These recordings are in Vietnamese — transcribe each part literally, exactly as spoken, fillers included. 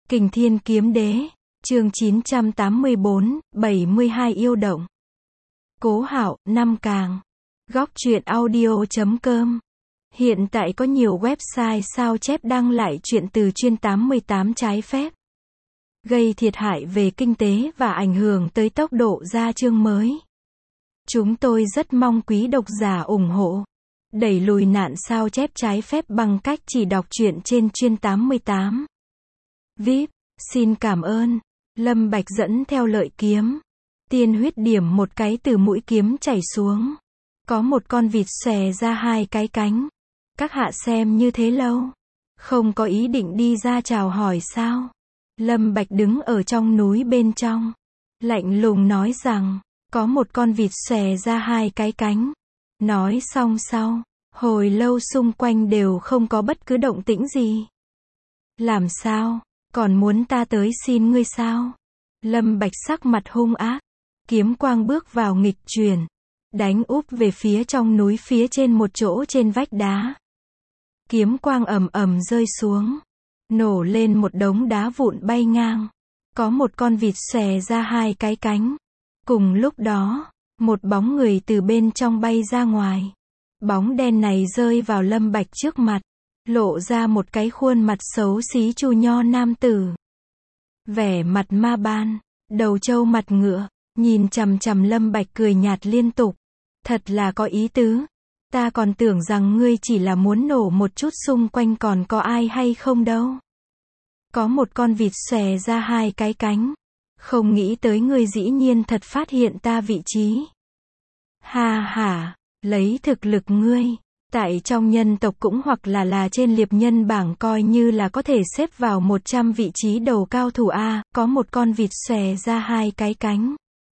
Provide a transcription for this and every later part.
Kình Thiên Kiếm Đế, chương chín trăm tám mươi bốn, bảy mươi hai yêu động. Cố Hạo, Năm Càng. Góc truyện audio chấm com. Hiện tại có nhiều website sao chép đăng lại truyện từ chuyên tám mươi tám trái phép, gây thiệt hại về kinh tế và ảnh hưởng tới tốc độ ra chương mới. Chúng tôi rất mong quý độc giả ủng hộ, đẩy lùi nạn sao chép trái phép bằng cách chỉ đọc truyện trên chuyên tám mươi tám. vê i pê, xin cảm ơn. Lâm Bạch dẫn theo lợi kiếm. Tiên huyết điểm một cái từ mũi kiếm chảy xuống. Có một con vịt xòe ra hai cái cánh. Các hạ xem như thế lâu, không có ý định đi ra chào hỏi sao? Lâm Bạch đứng ở trong núi bên trong, lạnh lùng nói rằng, có một con vịt xòe ra hai cái cánh. Nói xong sau, hồi lâu xung quanh đều không có bất cứ động tĩnh gì. Làm sao? Còn muốn ta tới xin ngươi sao? Lâm Bạch sắc mặt hung ác, kiếm quang bước vào nghịch chuyển, đánh úp về phía trong núi phía trên một chỗ trên vách đá. Kiếm quang ầm ầm rơi xuống, nổ lên một đống đá vụn bay ngang. Có một con vịt xòe ra hai cái cánh. Cùng lúc đó, một bóng người từ bên trong bay ra ngoài. Bóng đen này rơi vào Lâm Bạch trước mặt, lộ ra một cái khuôn mặt xấu xí chu nho nam tử. Vẻ mặt ma ban, đầu trâu mặt ngựa, nhìn chằm chằm Lâm Bạch cười nhạt liên tục. Thật là có ý tứ. Ta còn tưởng rằng ngươi chỉ là muốn nổ một chút xung quanh còn có ai hay không đâu. Có một con vịt xòe ra hai cái cánh. Không nghĩ tới ngươi dĩ nhiên thật phát hiện ta vị trí. Ha ha, lấy thực lực ngươi, tại trong nhân tộc cũng hoặc là là trên liệp nhân bảng coi như là có thể xếp vào một trăm vị trí đầu cao thủ A, có một con vịt xòe ra hai cái cánh.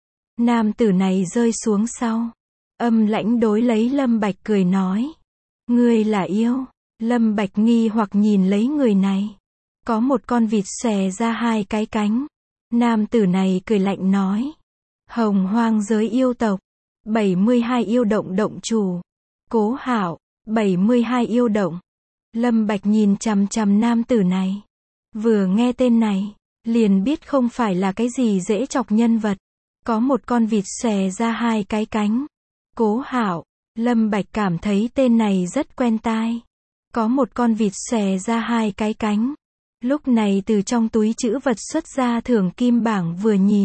Nam tử này rơi xuống sau, âm lãnh đối lấy Lâm Bạch cười nói. Ngươi là yêu? Lâm Bạch nghi hoặc nhìn lấy người này. Có một con vịt xòe ra hai cái cánh. Nam tử này cười lạnh nói. Hồng Hoang giới yêu tộc, bảy mươi hai yêu động động chủ. Cố Hạo, bảy mươi hai yêu động. Lâm Bạch nhìn chằm chằm nam tử này. Vừa nghe tên này, liền biết không phải là cái gì dễ chọc nhân vật. Có một con vịt xòe ra hai cái cánh. Cố Hạo, Lâm Bạch cảm thấy tên này rất quen tai. Có một con vịt xòe ra hai cái cánh. Lúc này từ trong túi trữ vật xuất ra thưởng kim bảng vừa nhìn.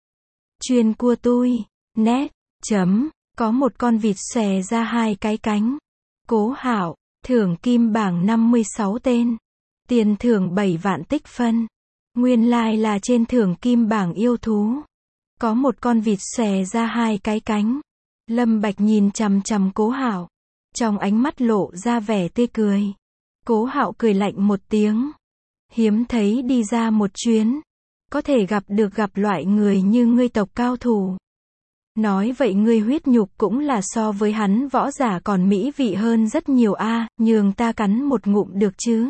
Chuyên cua tui, net, chấm, có một con vịt xòe ra hai cái cánh. Cố Hạo, thưởng kim bảng năm mươi sáu tên. Tiền thưởng bảy vạn tích phân. Nguyên lai like là trên thưởng kim bảng yêu thú. Có một con vịt xòe ra hai cái cánh. Lâm Bạch nhìn chằm chằm Cố Hạo, trong ánh mắt lộ ra vẻ tươi cười. Cố Hạo cười lạnh một tiếng. Hiếm thấy đi ra một chuyến, có thể gặp được gặp loại người như ngươi tộc cao thủ. Nói vậy ngươi huyết nhục cũng là so với hắn võ giả còn mỹ vị hơn rất nhiều a, à, nhường ta cắn một ngụm được chứ.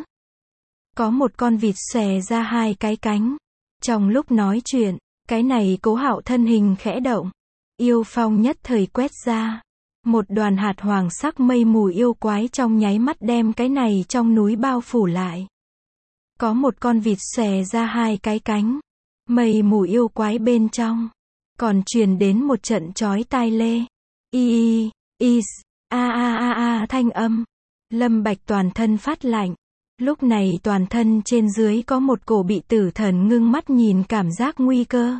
Có một con vịt xòe ra hai cái cánh. Trong lúc nói chuyện, cái này Cố Hạo thân hình khẽ động. Yêu phong nhất thời quét ra. Một đoàn hạt hoàng sắc mây mù yêu quái trong nháy mắt đem cái này trong núi bao phủ lại. Có một con vịt xòe ra hai cái cánh. Mây mù yêu quái bên trong. Còn truyền đến một trận chói tai lê. Y y, is, a a a a thanh âm. Lâm Bạch toàn thân phát lạnh. Lúc này toàn thân trên dưới có một cổ bị tử thần ngưng mắt nhìn cảm giác nguy cơ.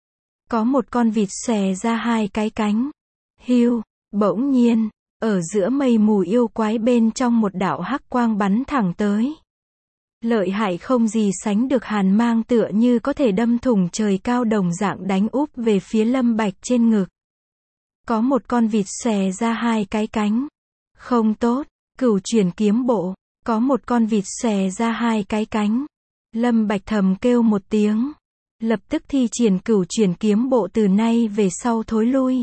Có một con vịt xòe ra hai cái cánh. Hiu, bỗng nhiên, ở giữa mây mù yêu quái bên trong một đạo hắc quang bắn thẳng tới. Lợi hại không gì sánh được, hàn mang tựa như có thể đâm thủng trời cao đồng dạng đánh úp về phía Lâm Bạch trên ngực. Có một con vịt xòe ra hai cái cánh. Không tốt, cửu chuyển kiếm bộ. Có một con vịt xòe ra hai cái cánh. Lâm Bạch thầm kêu một tiếng. Lập tức thi triển cửu chuyển kiếm bộ, từ nay về sau thối lui.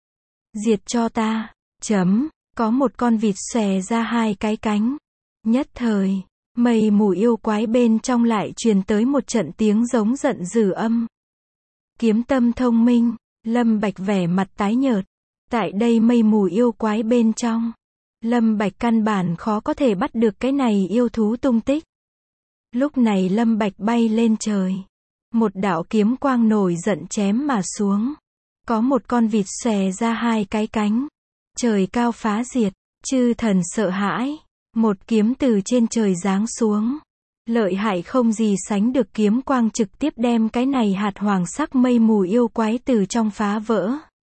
Diệt cho ta, chấm, có một con vịt xòe ra hai cái cánh. Nhất thời, mây mù yêu quái bên trong lại truyền tới một trận tiếng giống giận dữ âm. Kiếm tâm thông minh, Lâm Bạch vẻ mặt tái nhợt. Tại đây mây mù yêu quái bên trong, Lâm Bạch căn bản khó có thể bắt được cái này yêu thú tung tích. Lúc này Lâm Bạch bay lên trời. Một đạo kiếm quang nổi giận chém mà xuống. Có một con vịt xòe ra hai cái cánh. Trời cao phá diệt, chư thần sợ hãi. Một kiếm từ trên trời giáng xuống. Lợi hại không gì sánh được, kiếm quang trực tiếp đem cái này hạt hoàng sắc mây mù yêu quái từ trong phá vỡ.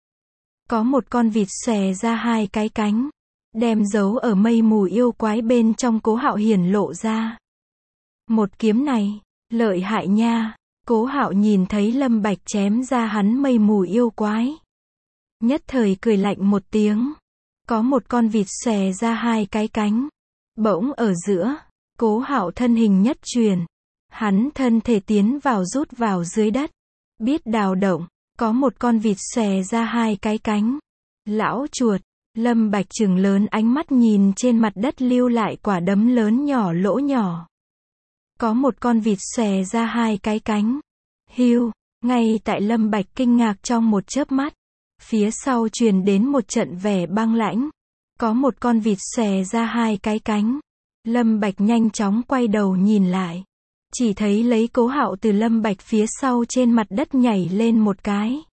Có một con vịt xòe ra hai cái cánh. Đem giấu ở mây mù yêu quái bên trong Cố Hạo hiển lộ ra. Một kiếm này, lợi hại nha. Cố Hạo nhìn thấy Lâm Bạch chém ra hắn mây mù yêu quái. Nhất thời cười lạnh một tiếng. Có một con vịt xòe ra hai cái cánh. Bỗng ở giữa, Cố Hạo thân hình nhất chuyển. Hắn thân thể tiến vào rút vào dưới đất. Biết đào động, có một con vịt xòe ra hai cái cánh. Lão chuột, Lâm Bạch trừng lớn ánh mắt nhìn trên mặt đất lưu lại quả đấm lớn nhỏ lỗ nhỏ. Có một con vịt xòe ra hai cái cánh. Hưu, ngay tại Lâm Bạch kinh ngạc trong một chớp mắt. Phía sau truyền đến một trận vẻ băng lãnh. Có một con vịt xòe ra hai cái cánh. Lâm Bạch nhanh chóng quay đầu nhìn lại. Chỉ thấy lấy Cố Hạo từ Lâm Bạch phía sau trên mặt đất nhảy lên một cái.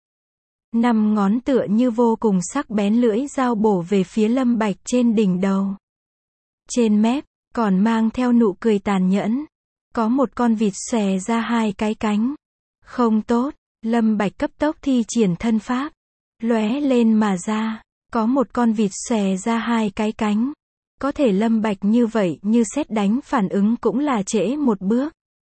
Năm ngón tựa như vô cùng sắc bén lưỡi dao bổ về phía Lâm Bạch trên đỉnh đầu. Trên mép, còn mang theo nụ cười tàn nhẫn. Có một con vịt xòe ra hai cái cánh. Không tốt, Lâm Bạch cấp tốc thi triển thân pháp. Lóe lên mà ra, có một con vịt xòe ra hai cái cánh. Có thể Lâm Bạch như vậy như sét đánh phản ứng cũng là trễ một bước.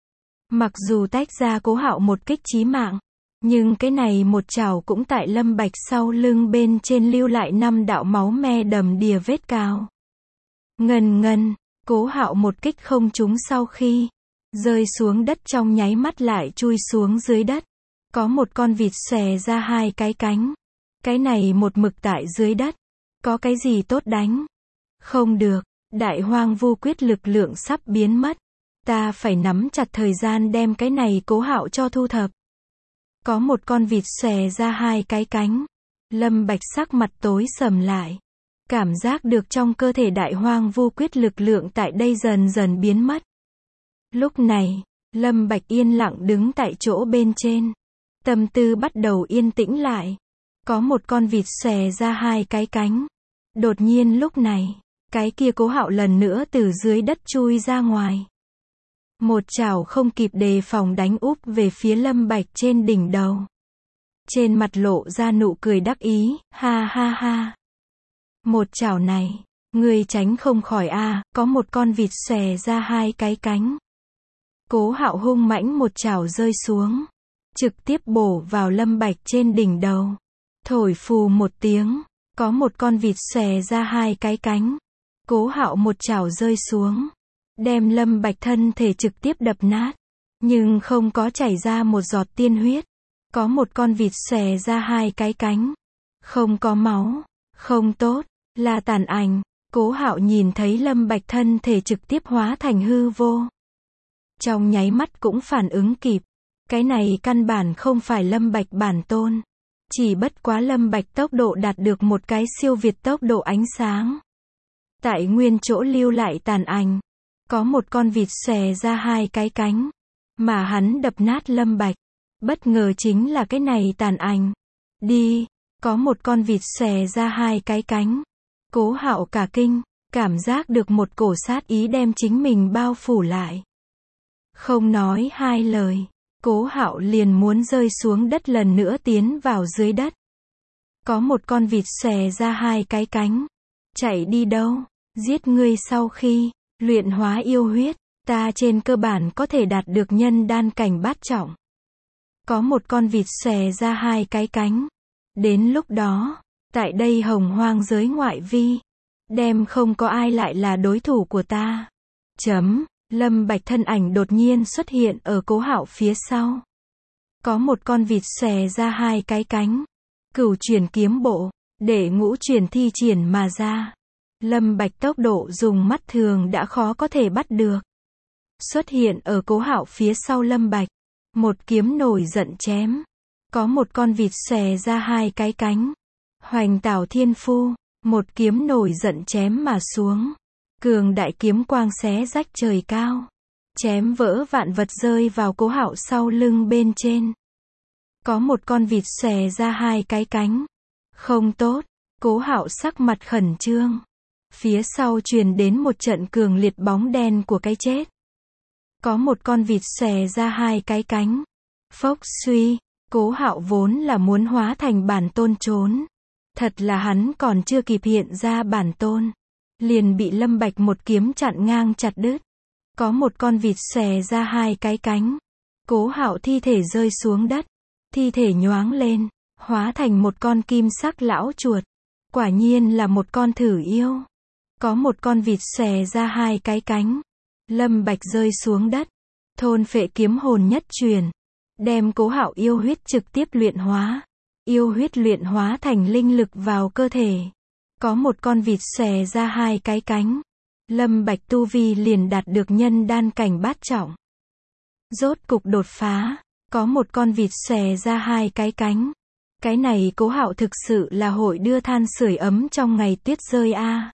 Mặc dù tách ra Cố Hạo một kích chí mạng, nhưng cái này một chảo cũng tại Lâm Bạch sau lưng bên trên lưu lại năm đạo máu me đầm đìa vết cào. Ngần ngần, Cố Hạo một kích không trúng sau khi rơi xuống đất trong nháy mắt lại chui xuống dưới đất. Có một con vịt xòe ra hai cái cánh. Cái này một mực tại dưới đất. Có cái gì tốt đánh? Không được, Đại Hoang Vu Quyết lực lượng sắp biến mất. Ta phải nắm chặt thời gian đem cái này Cố Hạo cho thu thập. Có một con vịt xòe ra hai cái cánh. Lâm Bạch sắc mặt tối sầm lại. Cảm giác được trong cơ thể Đại Hoang Vu Quyết lực lượng tại đây dần dần biến mất. Lúc này, Lâm Bạch yên lặng đứng tại chỗ bên trên. Tâm tư bắt đầu yên tĩnh lại. Có một con vịt xòe ra hai cái cánh. Đột nhiên lúc này, cái kia Cố Hạo lần nữa từ dưới đất chui ra ngoài. Một chảo không kịp đề phòng đánh úp về phía Lâm Bạch trên đỉnh đầu. Trên mặt lộ ra nụ cười đắc ý, ha ha ha. Một chảo này, ngươi tránh không khỏi a, à, có một con vịt xòe ra hai cái cánh. Cố Hạo hung mãnh một chảo rơi xuống, trực tiếp bổ vào Lâm Bạch trên đỉnh đầu. Thổi phù một tiếng, có một con vịt xòe ra hai cái cánh. Cố Hạo một chảo rơi xuống, đem Lâm Bạch thân thể trực tiếp đập nát, nhưng không có chảy ra một giọt tiên huyết. Có một con vịt xòe ra hai cái cánh, không có máu, không tốt, là tàn ảnh. Cố Hạo nhìn thấy Lâm Bạch thân thể trực tiếp hóa thành hư vô. Trong nháy mắt cũng phản ứng kịp, cái này căn bản không phải Lâm Bạch bản tôn. Chỉ bất quá Lâm Bạch tốc độ đạt được một cái siêu việt tốc độ ánh sáng. Tại nguyên chỗ lưu lại tàn ảnh. Có một con vịt xòe ra hai cái cánh. Mà hắn đập nát Lâm Bạch. Bất ngờ chính là cái này tàn ảnh. Đi, có một con vịt xòe ra hai cái cánh. Cố Hạo cả kinh, cảm giác được một cổ sát ý đem chính mình bao phủ lại. Không nói hai lời, Cố Hạo liền muốn rơi xuống đất lần nữa tiến vào dưới đất. Có một con vịt xòe ra hai cái cánh. Chạy đi đâu? Giết ngươi sau khi luyện hóa yêu huyết, ta trên cơ bản có thể đạt được nhân đan cảnh bát trọng. Có một con vịt xòe ra hai cái cánh. Đến lúc đó, tại đây hồng hoang giới ngoại vi, đem không có ai lại là đối thủ của ta. Chấm, Lâm Bạch thân ảnh đột nhiên xuất hiện ở Cố Hạo phía sau. Có một con vịt xòe ra hai cái cánh. Cửu chuyển kiếm bộ, để ngũ chuyển thi triển mà ra. Lâm Bạch tốc độ dùng mắt thường đã khó có thể bắt được. Xuất hiện ở Cố Hạo phía sau Lâm Bạch. Một kiếm nổi giận chém. Có một con vịt xòe ra hai cái cánh. Hoành Tảo Thiên Phu, một kiếm nổi giận chém mà xuống. Cường đại kiếm quang xé rách trời cao. chém vỡ vạn vật rơi vào Cố Hạo sau lưng bên trên. Có một con vịt xòe ra hai cái cánh. Không tốt, Cố Hạo sắc mặt khẩn trương. Phía sau truyền đến một trận cường liệt bóng đen của cái chết. Có một con vịt xòe ra hai cái cánh. Phốc suy, Cố Hạo vốn là muốn hóa thành bản tôn trốn. Thật là hắn còn chưa kịp hiện ra bản tôn, liền bị Lâm Bạch một kiếm chặn ngang chặt đứt. Có một con vịt xòe ra hai cái cánh. Cố Hạo thi thể rơi xuống đất. Thi thể nhoáng lên, hóa thành một con kim sắc lão chuột. Quả nhiên là một con thử yêu. Có một con vịt xòe ra hai cái cánh. Lâm Bạch rơi xuống đất. Thôn phệ kiếm hồn nhất truyền. Đem Cố Hạo yêu huyết trực tiếp luyện hóa. Yêu huyết luyện hóa thành linh lực vào cơ thể. Có một con vịt xòe ra hai cái cánh. Lâm Bạch tu vi liền đạt được nhân đan cảnh bát trọng. Rốt cục đột phá. Có một con vịt xòe ra hai cái cánh. Cái này Cố Hạo thực sự là hội đưa than sưởi ấm trong ngày tuyết rơi a.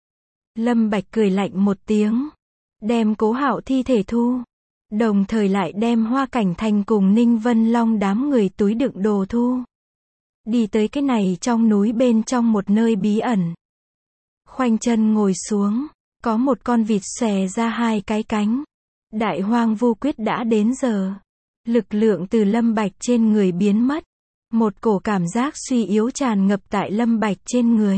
Lâm Bạch cười lạnh một tiếng. Đem Cố Hạo thi thể thu. Đồng thời lại đem Hoa Cảnh Thành cùng Ninh Vân Long đám người túi đựng đồ thu. Đi tới cái này trong núi bên trong một nơi bí ẩn. Khoanh chân ngồi xuống. Có một con vịt xòe ra hai cái cánh. Đại hoang vu quyết đã đến giờ. Lực lượng từ Lâm Bạch trên người biến mất. Một cổ cảm giác suy yếu tràn ngập tại Lâm Bạch trên người.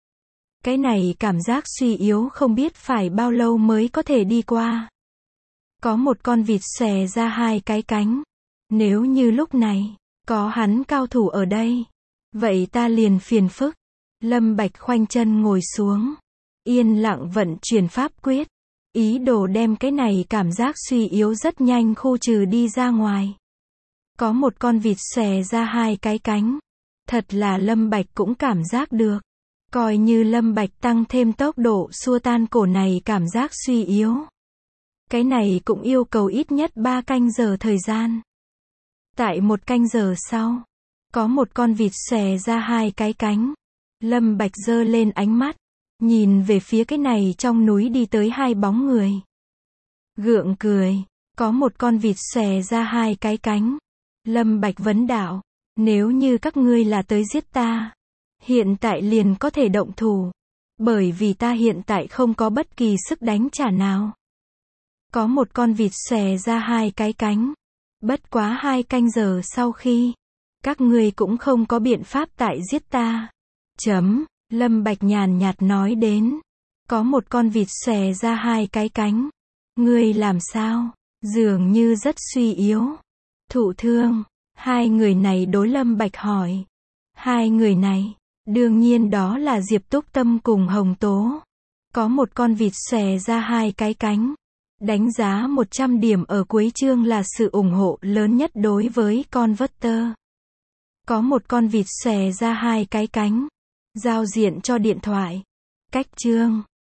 Cái này cảm giác suy yếu không biết phải bao lâu mới có thể đi qua. Có một con vịt xòe ra hai cái cánh. Nếu như lúc này, có hắn cao thủ ở đây, vậy ta liền phiền phức. Lâm Bạch khoanh chân ngồi xuống. Yên lặng vận chuyển pháp quyết. Ý đồ đem cái này cảm giác suy yếu rất nhanh khu trừ đi ra ngoài. Có một con vịt xòe ra hai cái cánh. Thật là Lâm Bạch cũng cảm giác được. Coi như Lâm Bạch tăng thêm tốc độ xua tan cổ này cảm giác suy yếu. Cái này cũng yêu cầu ít nhất ba canh giờ thời gian. Tại một canh giờ sau, có một con vịt xòe ra hai cái cánh. Lâm Bạch giơ lên ánh mắt, nhìn về phía cái này trong núi đi tới hai bóng người. Gượng cười, có một con vịt xòe ra hai cái cánh. Lâm Bạch vấn đạo, nếu như các ngươi là tới giết ta, hiện tại liền có thể động thủ. Bởi vì ta hiện tại không có bất kỳ sức đánh trả nào. Có một con vịt xòe ra hai cái cánh. Bất quá hai canh giờ sau khi, các ngươi cũng không có biện pháp tại giết ta. Chấm, Lâm Bạch nhàn nhạt nói đến. Có một con vịt xòe ra hai cái cánh. Ngươi làm sao? Dường như rất suy yếu. Thụ thương. Hai người này đối Lâm Bạch hỏi. Hai người này, đương nhiên đó là Diệp Túc Tâm cùng Hồng Tố. Có một con vịt xòe ra hai cái cánh. Đánh giá một trăm điểm ở cuối chương là sự ủng hộ lớn nhất đối với con Vector. Có một con vịt xòe ra hai cái cánh. Giao diện cho điện thoại. Cách chương